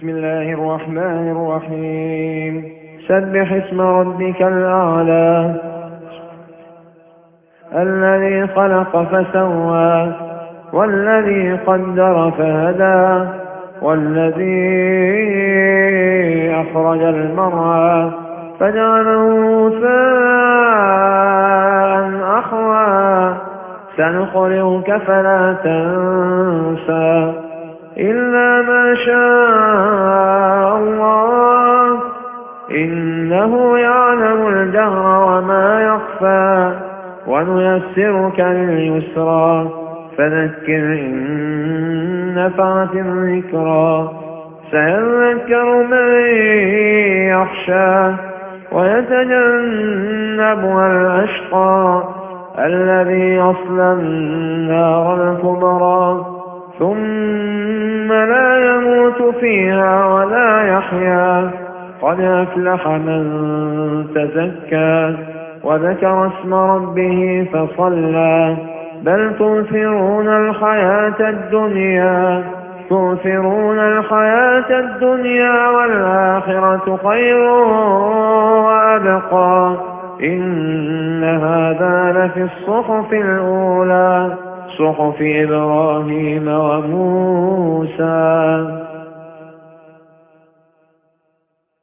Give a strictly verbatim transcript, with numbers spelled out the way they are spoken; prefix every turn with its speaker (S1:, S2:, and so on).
S1: بسم الله الرحمن الرحيم سبح اسم ربك الأعلى الذي خلق فسوى والذي قدر فهدى والذي أخرج المرعى فجعله غثاء أحوى سنقرئك فلا تنسى إلا ما شاء الله إنه يعلم الجهر وما يخفى ونيسرك لليسرى فذكر إن نفعت الذكرى سيذكر من يخشى ويتجنبها الأشقى الذي يصلى النار الكبرى ثم لا يموت فيها ولا يحيا قد أفلح من تزكى وذكر اسم ربه فصلى بل تؤثرون الحياة الدنيا تؤثرون الحياة الدنيا والآخرة خير وأبقى إن هذا لفي الصحف الأولى صحف إبراهيم وموسى.